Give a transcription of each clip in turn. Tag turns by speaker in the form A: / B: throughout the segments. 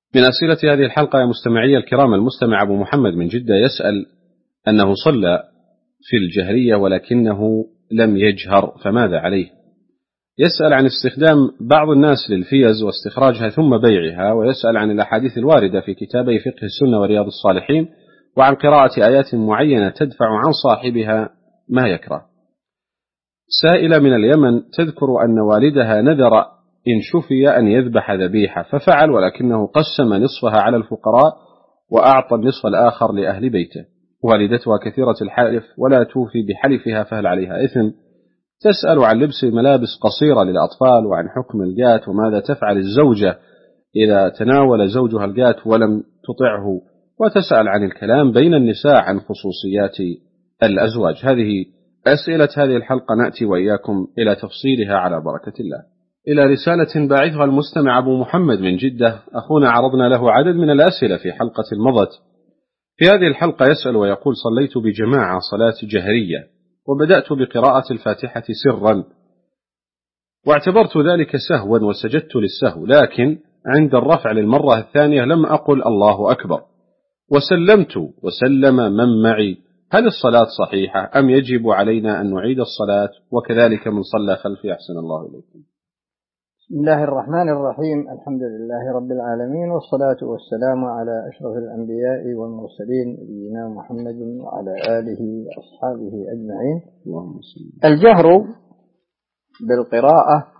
A: من أسئلة هذه الحلقة يا مستمعي الكرام، المستمع أبو محمد من جدة يسأل أنه صلى في الجهرية ولكنه لم يجهر، فماذا عليه؟ يسأل عن استخدام بعض الناس للفيز واستخراجها ثم بيعها، ويسأل عن الأحاديث الواردة في كتابي فقه السنة ورياض الصالحين، وعن قراءة آيات معينة تدفع عن صاحبها ما يكره. سائلة من اليمن تذكر أن والدها نذر إن شفي أن يذبح ذبيحة ففعل، ولكنه قسم نصفها على الفقراء وأعطى النصف الآخر لأهل بيته. والدتها كثيرة الحلف ولا توفي بحلفها، فهل عليها إثم؟ تسأل عن لبس ملابس قصيرة للأطفال وعن حكم الجات، وماذا تفعل الزوجة إذا تناول زوجها الجات ولم تطعه، وتسأل عن الكلام بين النساء عن خصوصيات الأزواج. هذه أسئلة هذه الحلقة، نأتي وإياكم إلى تفصيلها على بركة الله. إلى رسالة باعثها المستمع أبو محمد من جدة، أخونا عرضنا له عدد من الأسئلة في حلقة مضت. في هذه الحلقة يسأل ويقول: صليت بجماعة صلاة جهرية وبدأت بقراءة الفاتحة سرا، واعتبرت ذلك سهوا وسجدت للسهو، لكن عند الرفع للمرة الثانية لم أقل الله أكبر وسلمت وسلم من معي، هل الصلاة صحيحة أم يجب علينا أن نعيد الصلاة؟ وكذلك من صلى خلفي، أحسن الله إليكم.
B: بسم الله الرحمن الرحيم، الحمد لله رب العالمين، والصلاة والسلام على أشرف الأنبياء والمرسلين نبينا محمد وعلى آله وأصحابه أجمعين. الجهر بالقراءة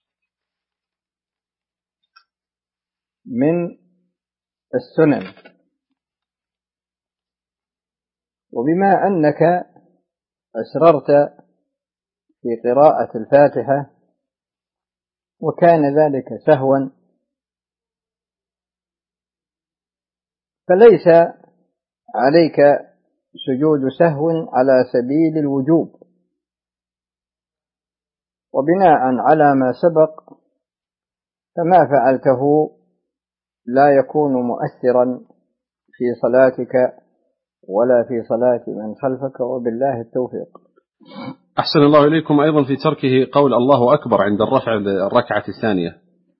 B: من السنن، وبما أنك أسررت في قراءة الفاتحة وكان ذلك سهوا، فليس عليك سجود سهو على سبيل الوجوب، وبناء على ما سبق فما فعلته لا يكون مؤثرا في صلاتك ولا في صلاة من خلفك، وبالله التوفيق.
A: أحسن الله إليكم. أيضا في تركه قول الله أكبر عند الرفع الركعة الثانية.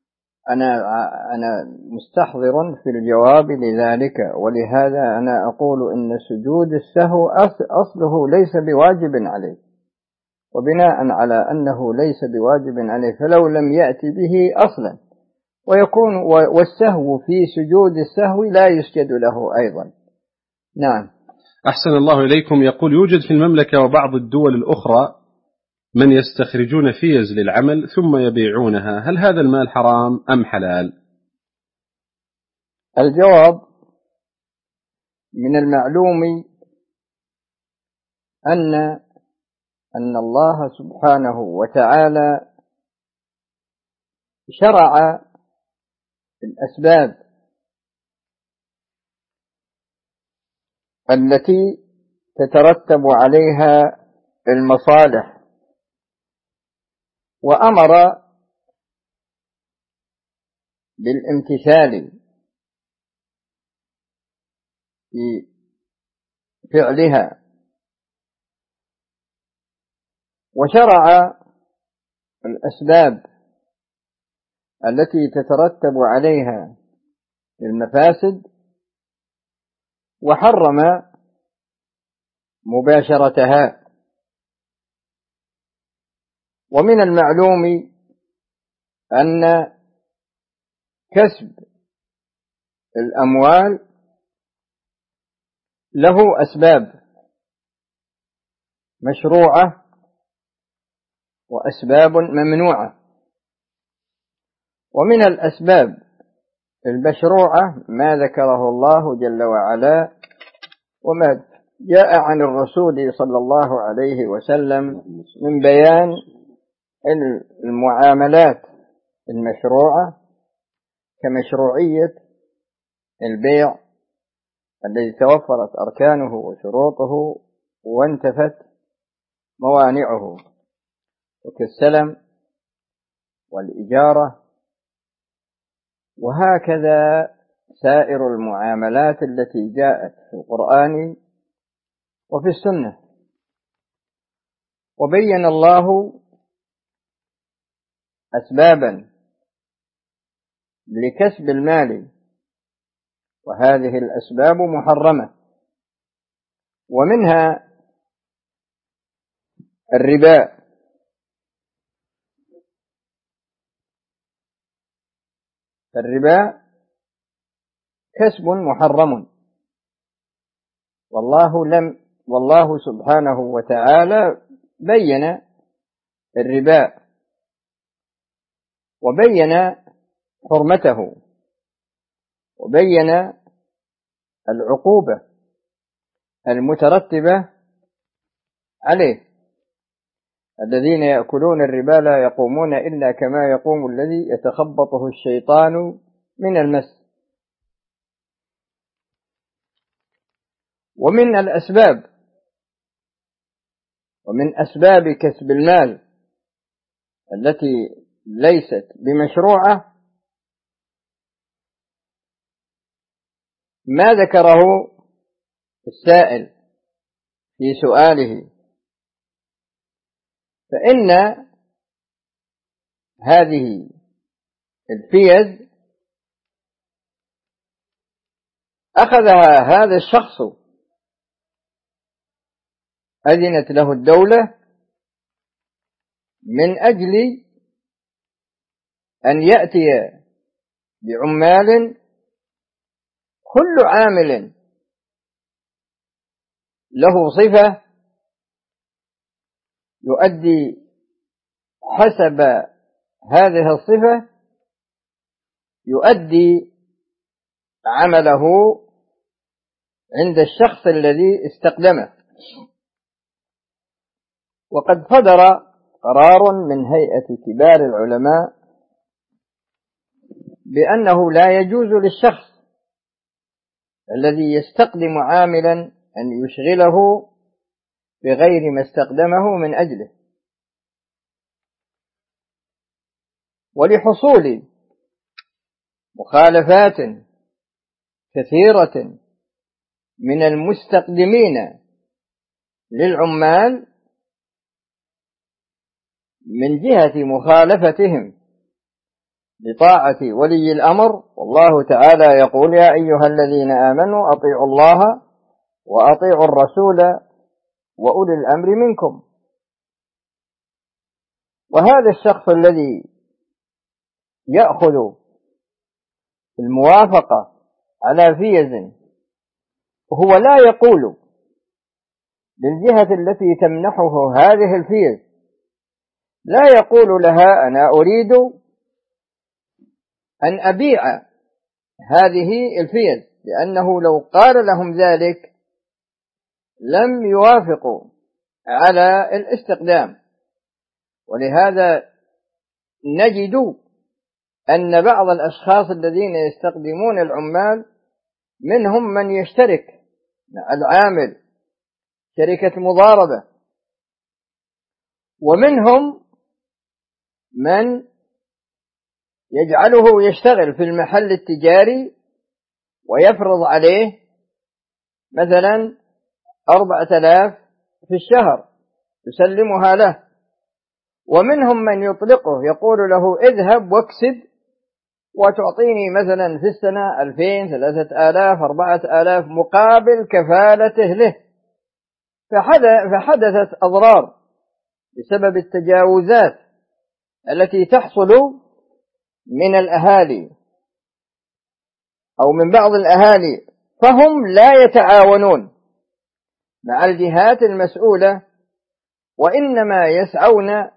B: أنا مستحضر في الجواب لذلك، ولهذا أنا أقول إن سجود السهو أصله ليس بواجب عليه، وبناء على أنه ليس بواجب عليه فلو لم يأتي به أصلا ويكون والسهو في سجود السهو لا يسجد له أيضا. نعم.
A: أحسن الله إليكم. يقول: يوجد في المملكة وبعض الدول الأخرى من يستخرجون فيز للعمل ثم يبيعونها، هل هذا المال حرام أم حلال؟
B: الجواب: من المعلوم أن الله سبحانه وتعالى شرع الأسباب التي تترتب عليها المصالح، وأمر بالامتثال في فعلها، وشرع الأسباب التي تترتب عليها المفاسد، وحرم مباشرتها. ومن المعلوم أن كسب الأموال له أسباب مشروعة وأسباب ممنوعة، ومن الأسباب المشروعة ما ذكره الله جل وعلا وما جاء عن الرسول صلى الله عليه وسلم من بيان المعاملات المشروعة، كمشروعية البيع الذي توفرت أركانه وشروطه وانتفت موانعه، وكالسلم والإجارة، وهكذا سائر المعاملات التي جاءت في القرآن وفي السنة. وبين الله أسبابا لكسب المال وهذه الأسباب محرمة، ومنها الربا. الربا كسب محرم، والله سبحانه وتعالى بين الربا وبين حرمته وبين العقوبة المترتبة عليه. الذين يأكلون الربا لا يقومون إلا كما يقوم الذي يتخبطه الشيطان من المس. ومن أسباب كسب المال التي ليست بمشروعة ما ذكره السائل في سؤاله، فإن هذه الفيز أخذها هذا الشخص، أذنت له الدولة من أجل أن يأتي بعمال كل عامل له صفة يؤدي حسب هذه الصفة، يؤدي عمله عند الشخص الذي استقدمه. وقد صدر قرار من هيئة كبار العلماء بأنه لا يجوز للشخص الذي يستقدم عاملا أن يشغله بغير ما استقدمه من أجله، ولحصول مخالفات كثيرة من المستقدمين للعمال من جهة مخالفتهم لطاعة ولي الأمر. والله تعالى يقول: يا أيها الذين آمنوا أطيعوا الله وأطيعوا الرسول وأولي الأمر منكم. وهذا الشخص الذي يأخذ الموافقة على فيز هو لا يقول للجهة التي تمنحه هذه الفيز، لا يقول لها: أنا أريد أن أبيع هذه الفيز، لأنه لو قال لهم ذلك لم يوافقوا على الاستقدام. ولهذا نجد أن بعض الأشخاص الذين يستقدمون العمال منهم من يشترك مع العامل شركة مضاربة، ومنهم من يجعله يشتغل في المحل التجاري ويفرض عليه مثلا 4000 في الشهر يسلمها له، ومنهم من يطلقه يقول له: اذهب واكسب وتعطيني مثلا في السنة 2000 3000 4000 مقابل كفالته له. فحدثت أضرار بسبب التجاوزات التي تحصل من الأهالي أو من بعض الأهالي، فهم لا يتعاونون مع الجهات المسؤولة، وإنما يسعون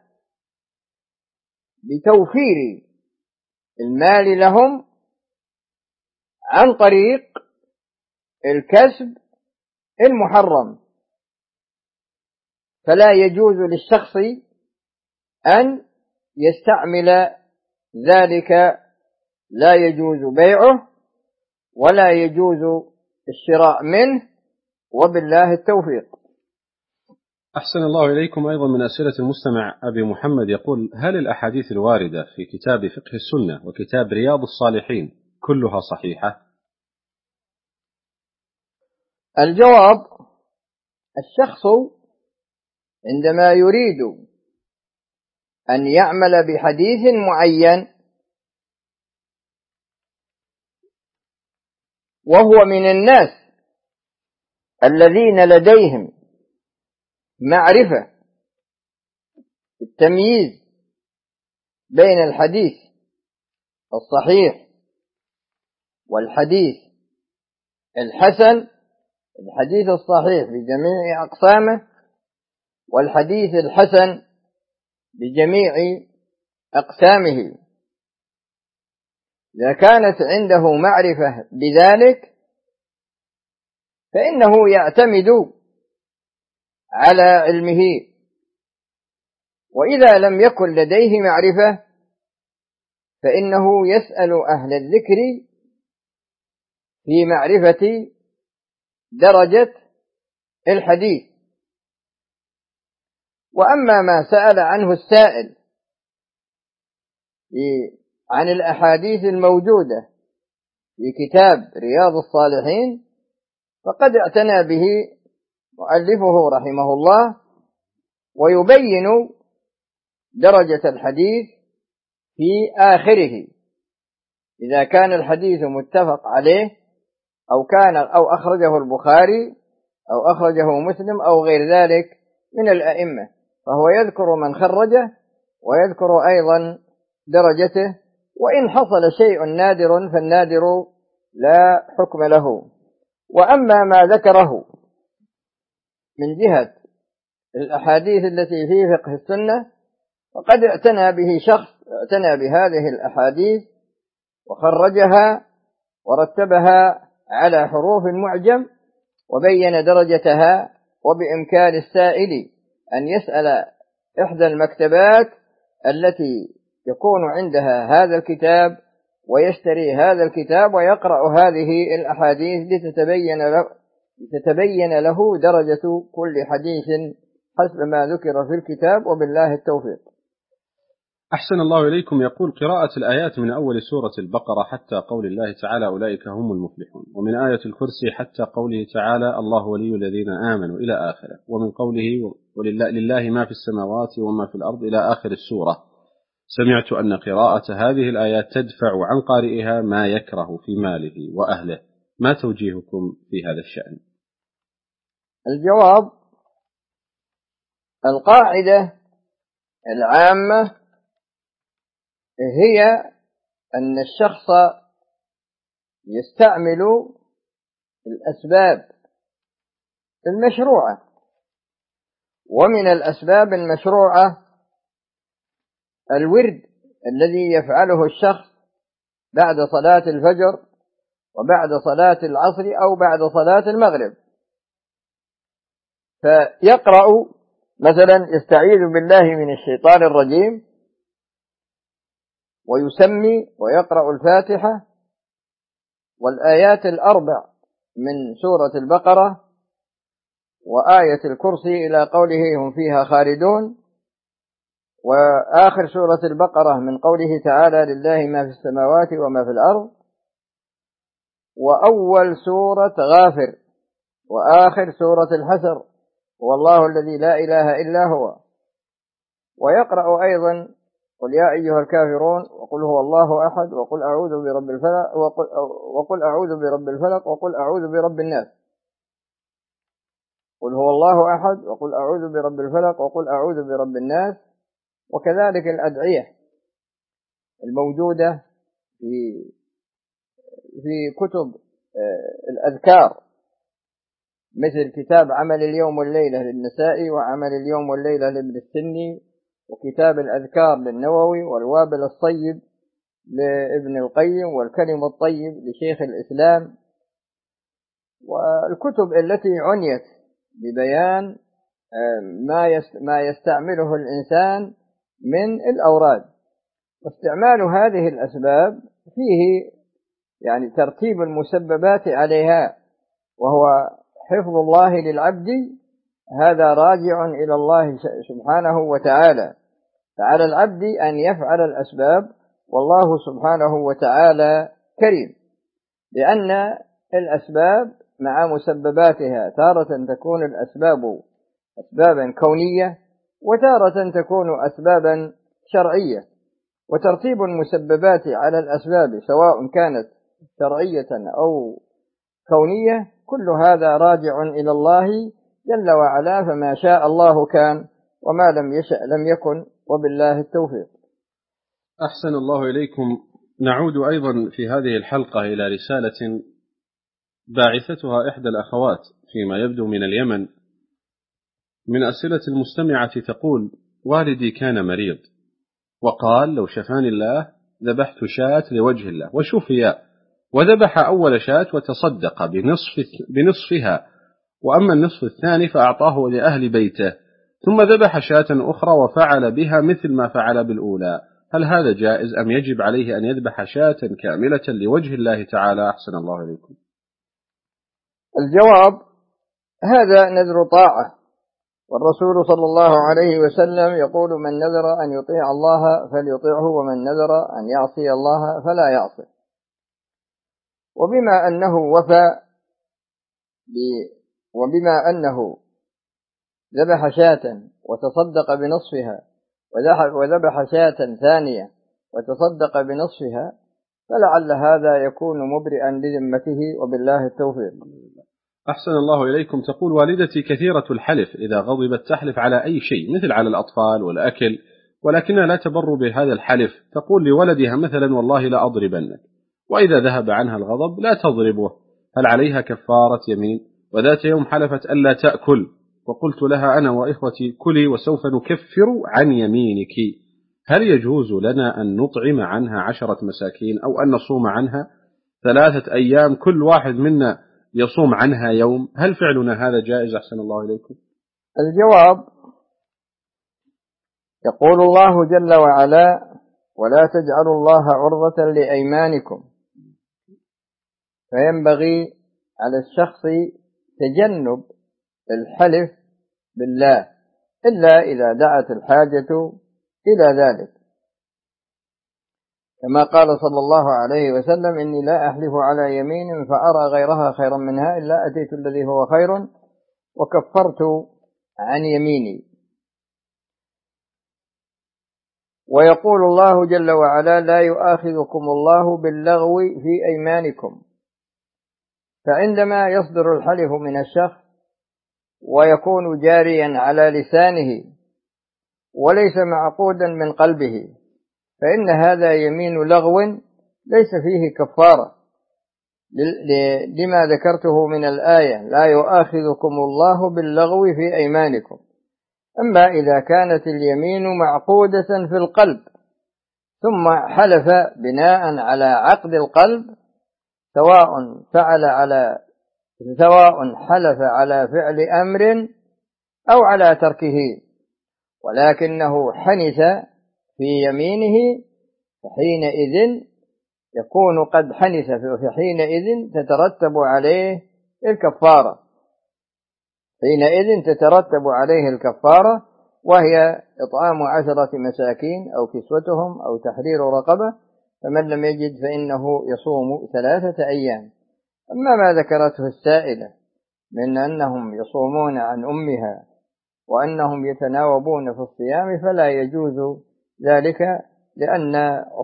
B: بتوفير المال لهم عن طريق الكسب المحرم. فلا يجوز للشخص أن يستعمل ذلك، لا يجوز بيعه ولا يجوز الشراء منه، وبالله التوفيق.
A: أحسن الله إليكم. أيضا من أسئلة المستمع أبي محمد يقول: هل الأحاديث الواردة في كتاب فقه السنة وكتاب رياض الصالحين كلها صحيحة؟
B: الجواب: الشخص عندما يريد أن يعمل بحديث معين وهو من الناس الذين لديهم معرفة التمييز بين الحديث الصحيح والحديث الحسن، الحديث الصحيح بجميع أقسامه والحديث الحسن بجميع أقسامه. إذا كانت عنده معرفة بذلك فإنه يعتمد على علمه، وإذا لم يكن لديه معرفة فإنه يسأل أهل الذكر في معرفة درجة الحديث. وأما ما سأل عنه السائل عن الأحاديث الموجودة في كتاب رياض الصالحين فقد اعتنى به مؤلفه رحمه الله، ويبين درجة الحديث في آخره إذا كان الحديث متفق عليه أو أخرجه البخاري أو أخرجه مسلم أو غير ذلك من الأئمة، فهو يذكر من خرجه ويذكر أيضا درجته، وإن حصل شيء نادر فالنادر لا حكم له. وأما ما ذكره من جهة الأحاديث التي في فقه السنة فقد اعتنى به شخص اعتنى بهذه الأحاديث وخرجها ورتبها على حروف معجم وبين درجتها، وبإمكان السائل أن يسأل إحدى المكتبات التي يكون عندها هذا الكتاب ويشتري هذا الكتاب ويقرأ هذه الأحاديث لتتبين له درجة كل حديث حسب ما ذكر في الكتاب، وبالله التوفيق.
A: أحسن الله إليكم. يقول: قراءة الآيات من أول سورة البقرة حتى قول الله تعالى أولئك هم المفلحون، ومن آية الكرسي حتى قوله تعالى الله ولي الذين آمنوا إلى آخره، ومن قوله لله ما في السماوات وما في الأرض إلى آخر السورة. سمعت أن قراءة هذه الآيات تدفع عن قارئها ما يكره في ماله وأهله، ما توجيهكم في هذا الشأن؟
B: الجواب: القاعدة العامة هي أن الشخص يستعمل الأسباب المشروعة، ومن الأسباب المشروعة الورد الذي يفعله الشخص بعد صلاة الفجر وبعد صلاة العصر أو بعد صلاة المغرب، فيقرأ مثلا يستعيذ بالله من الشيطان الرجيم ويسمي ويقرأ الفاتحة والآيات الأربع من سورة البقرة وآية الكرسي إلى قوله هم فيها خالدون، وآخر سورة البقرة من قوله تعالى لله ما في السماوات وما في الأرض، وأول سورة غافر، وآخر سورة الحشر والله الذي لا إله إلا هو. ويقرأ أيضا قل يا أيها الكافرون وقل هو الله أحد وقل أعوذ برب الفلق وقل أعوذ برب الفلق وقل أعوذ برب الناس. قل هو الله أحد وقل أعوذ برب الفلق وقل أعوذ برب الناس. وكذلك الأدعية الموجودة في كتب الأذكار مثل كتاب عمل اليوم والليلة للنسائي وعمل اليوم والليلة لابن السني، وكتاب الأذكار للنووي، والوابل الصيب لابن القيم، والكلم الطيب لشيخ الإسلام، والكتب التي عنيت ببيان ما يستعمله الإنسان من الأوراد. واستعمال هذه الأسباب فيه يعني ترتيب المسببات عليها، وهو حفظ الله للعبد، هذا راجع إلى الله سبحانه وتعالى، فعلى العبد أن يفعل الأسباب، والله سبحانه وتعالى كريم، لأن الأسباب مع مسبباتها تارة تكون الأسباب أسبابا كونية وتارة تكون أسبابا شرعية، وترتيب المسببات على الأسباب سواء كانت شرعية أو كونية، كل هذا راجع إلى الله جل وعلا، فما شاء الله كان وما لم يشأ لم يكن، وبالله التوفيق.
A: أحسن الله إليكم. نعود أيضا في هذه الحلقة إلى رسالة باعثتها إحدى الأخوات فيما يبدو من اليمن، من أسئلة المستمعة تقول: والدي كان مريض وقال لو شفاني الله ذبحت شاة لوجه الله، وشفي وذبح أول شاة وتصدق بنصفها، وأما النصف الثاني فأعطاه لأهل بيته، ثم ذبح شاة أخرى وفعل بها مثل ما فعل بالأولى، هل هذا جائز أم يجب عليه أن يذبح شاة كاملة لوجه الله تعالى؟ أحسن الله إليكم.
B: الجواب: هذا نذر طاعة، والرسول صلى الله عليه وسلم يقول: من نذر أن يطيع الله فليطيعه، ومن نذر أن يعصي الله فلا يعصي. وبما أنه ذبح شاة وتصدق بنصفها، وذبح شاة ثانية وتصدق بنصفها، فلعل هذا يكون مبرئا لذمته، وبالله التوفيق.
A: أحسن الله إليكم. تقول: والدتي كثيرة الحلف، إذا غضبت تحلف على أي شيء مثل على الأطفال والأكل، ولكنها لا تبر بهذا الحلف، تقول لولدها مثلا: والله لا أضربنك، وإذا ذهب عنها الغضب لا تضربه، هل عليها كفارة يمين؟ وذات يوم حلفت ألا تأكل، وقلت لها أنا وإخوتي: كلي وسوف نكفر عن يمينك، هل يجوز لنا أن نطعم عنها 10 مساكين أو أن نصوم عنها 3 أيام كل واحد منا يصوم عنها يوم؟ هل فعلنا هذا جائز؟ أحسن الله إليكم.
B: الجواب: يقول الله جل وعلا: ولا تجعلوا الله عرضة لأيمانكم، فينبغي على الشخص تجنب الحلف بالله إلا إذا دعت الحاجة إلى ذلك، كما قال صلى الله عليه وسلم: إني لا أحلف على يمين فأرى غيرها خيرا منها إلا أتيت الذي هو خير وكفرت عن يميني. ويقول الله جل وعلا: لا يؤاخذكم الله باللغو في أيمانكم. فعندما يصدر الحلف من الشخص ويكون جاريا على لسانه وليس معقودا من قلبه، فإن هذا يمين لغو ليس فيه كفارة، لما ذكرته من الآية: لا يؤاخذكم الله باللغو في أيمانكم. أما إذا كانت اليمين معقودة في القلب ثم حلف بناء على عقد القلب، سواء حلف على فعل أمر أو على تركه، ولكنه حنث في يمينه، فحينئذ يكون قد حنث، فحينئذ تترتب عليه الكفارة، وهي إطعام 10 مساكين أو كسوتهم أو تحرير رقبة، فمن لم يجد فإنه يصوم 3 أيام. أما ما ذكرته السائلة من أنهم يصومون عن أمها وأنهم يتناوبون في الصيام، فلا يجوز ذلك، لأن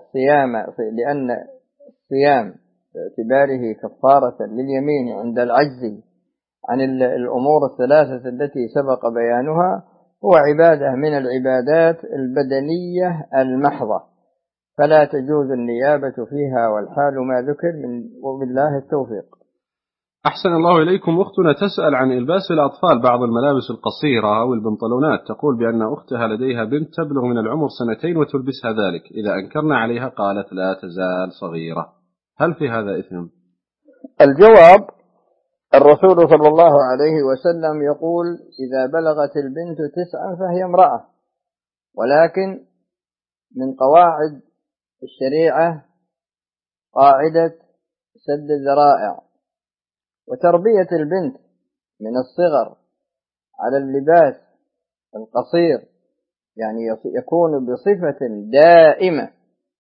B: الصيام باعتباره كفارة لليمين عند العجز عن الأمور ال3 التي سبق بيانها هو عبادة من العبادات البدنية المحضة، فلا تجوز النيابة فيها، والحال ما ذكر، وبالله التوفيق.
A: أحسن الله إليكم. أختنا تسأل عن إلباس الأطفال بعض الملابس القصيرة أو البنطلونات، تقول بأن أختها لديها بنت تبلغ من العمر 2 وتلبسها ذلك، إذا أنكرنا عليها قالت لا تزال صغيرة، هل في هذا إثم؟
B: الجواب: الرسول صلى الله عليه وسلم يقول: إذا بلغت البنت 9 فهي امرأة. ولكن من قواعد الشريعة قاعدة سد الذرائع، وتربية البنت من الصغر على اللباس القصير، يعني يكون بصفة دائمة،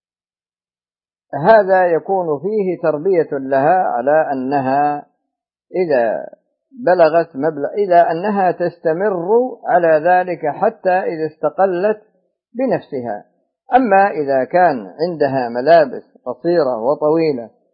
B: هذا يكون فيه تربية لها على أنها إذا أنها تستمر على ذلك حتى إذا استقلت بنفسها. أما إذا كان عندها ملابس قصيرة وطويلة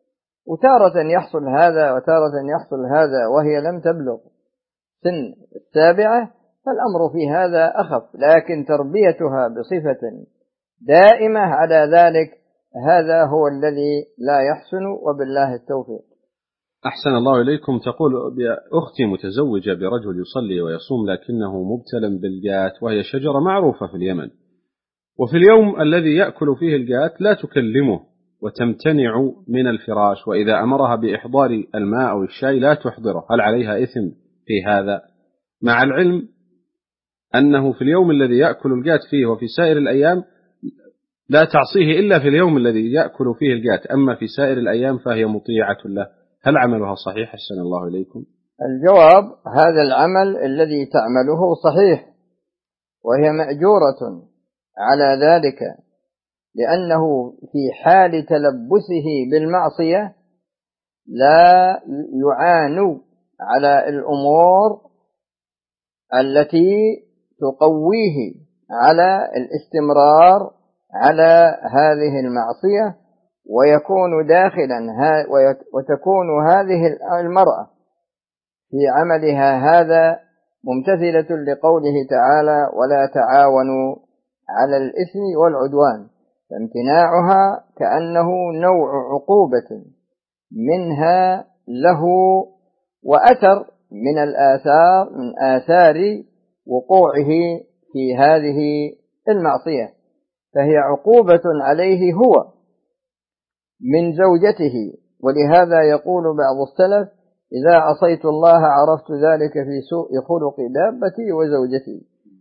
B: وتارة يحصل هذا وتارة يحصل هذا وهي لم تبلغ سن 7، فالأمر في هذا أخف، لكن تربيتها بصفة دائمة على ذلك هذا هو الذي لا يحسن، وبالله التوفيق.
A: أحسن الله إليكم. تقول أختي متزوجة برجل يصلي ويصوم لكنه مبتلى بالجات، وهي شجرة معروفة في اليمن، وفي اليوم الذي يأكل فيه الجات لا تكلمه وتمتنع من الفراش، وإذا أمرها بإحضار الماء أو الشاي لا تحضره. هل عليها إثم في هذا، مع العلم أنه في اليوم الذي يأكل الجات فيه وفي سائر الأيام لا تعصيه إلا في اليوم الذي يأكل فيه الجات، أما في سائر الأيام فهي مطيعة له؟ هل عملها صحيح؟ أحسن الله إليكم.
B: الجواب: هذا العمل الذي تعمله صحيح، وهي مأجورة على ذلك، لأنه في حال تلبسه بالمعصية لا يعان على الأمور التي تقويه على الاستمرار على هذه المعصية، ويكون داخلا وتكون هذه المرأة في عملها هذا ممتثلة لقوله تعالى: ولا تعاونوا على الإثم والعدوان، فامتناعها كأنه نوع عقوبة منها له، وأثر من آثار وقوعه في هذه المعصية، فهي عقوبة عليه هو من زوجته. ولهذا يقول بعض السلف: إذا عصيت الله عرفت ذلك في سوء خلق دابتي وزوجتي.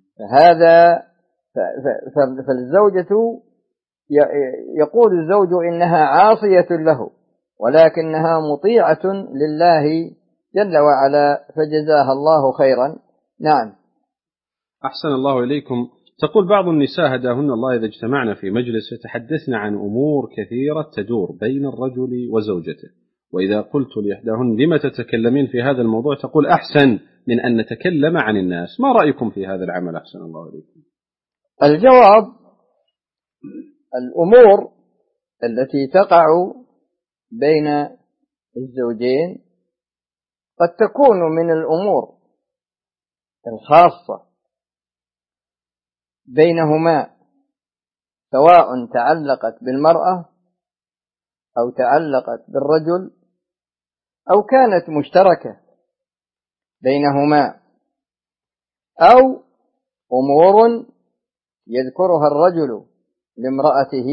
B: فالزوجة يقول الزوج إنها عاصية له، ولكنها مطيعة لله جل وعلا، فجزاها الله خيرا. نعم.
A: أحسن الله إليكم. تقول بعض النساء هداهن الله إذا اجتمعنا في مجلس يتحدثن عن أمور كثيرة تدور بين الرجل وزوجته، وإذا قلت لإحداهن لما تتكلمين في هذا الموضوع تقول: أحسن من أن نتكلم عن الناس. ما رأيكم في هذا العمل؟ أحسن الله إليكم.
B: الجواب: الأمور التي تقع بين الزوجين قد تكون من الأمور الخاصة بينهما، سواء تعلقت بالمرأة أو تعلقت بالرجل أو كانت مشتركة بينهما، أو أمور يذكرها الرجل لامرأته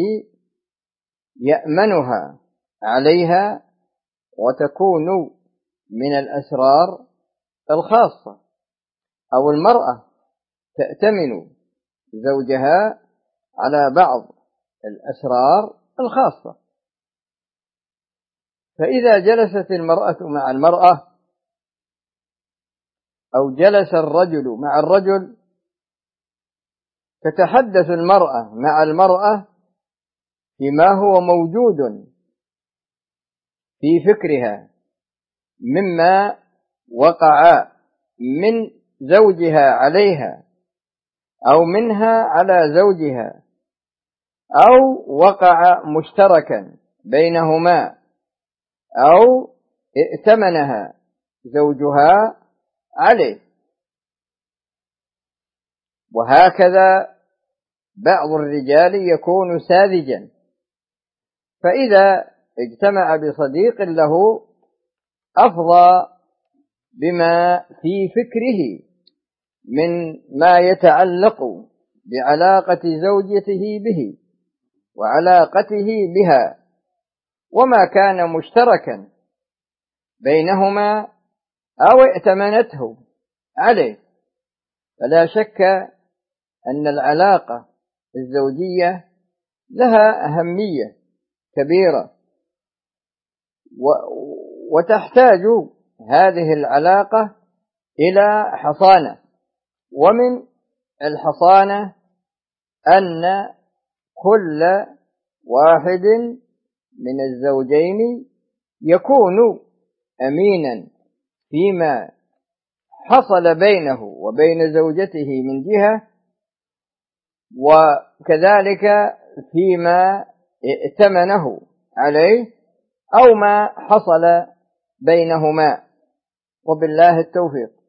B: يأمنها عليها وتكون من الأسرار الخاصة، أو المرأة تأتمن زوجها على بعض الأسرار الخاصة. فإذا جلست المرأة مع المرأة أو جلس الرجل مع الرجل تتحدث المرأة مع المرأة فيما هو موجود في فكرها مما وقع من زوجها عليها أو منها على زوجها، أو وقع مشتركا بينهما، أو ائتمنها زوجها عليه. وهكذا بعض الرجال يكون ساذجا، فإذا اجتمع بصديق له أفضى بما في فكره من ما يتعلق بعلاقة زوجته به وعلاقته بها، وما كان مشتركا بينهما أو ائتمنته عليه، فلا شك أن العلاقة الزوجية لها أهمية كبيرة، وتحتاج هذه العلاقة إلى حصانة، ومن الحصانة أن كل واحد من الزوجين يكون أمينا فيما حصل بينه وبين زوجته من جهة، وكذلك فيما ائتمنه عليه أو ما حصل بينهما، وبالله التوفيق.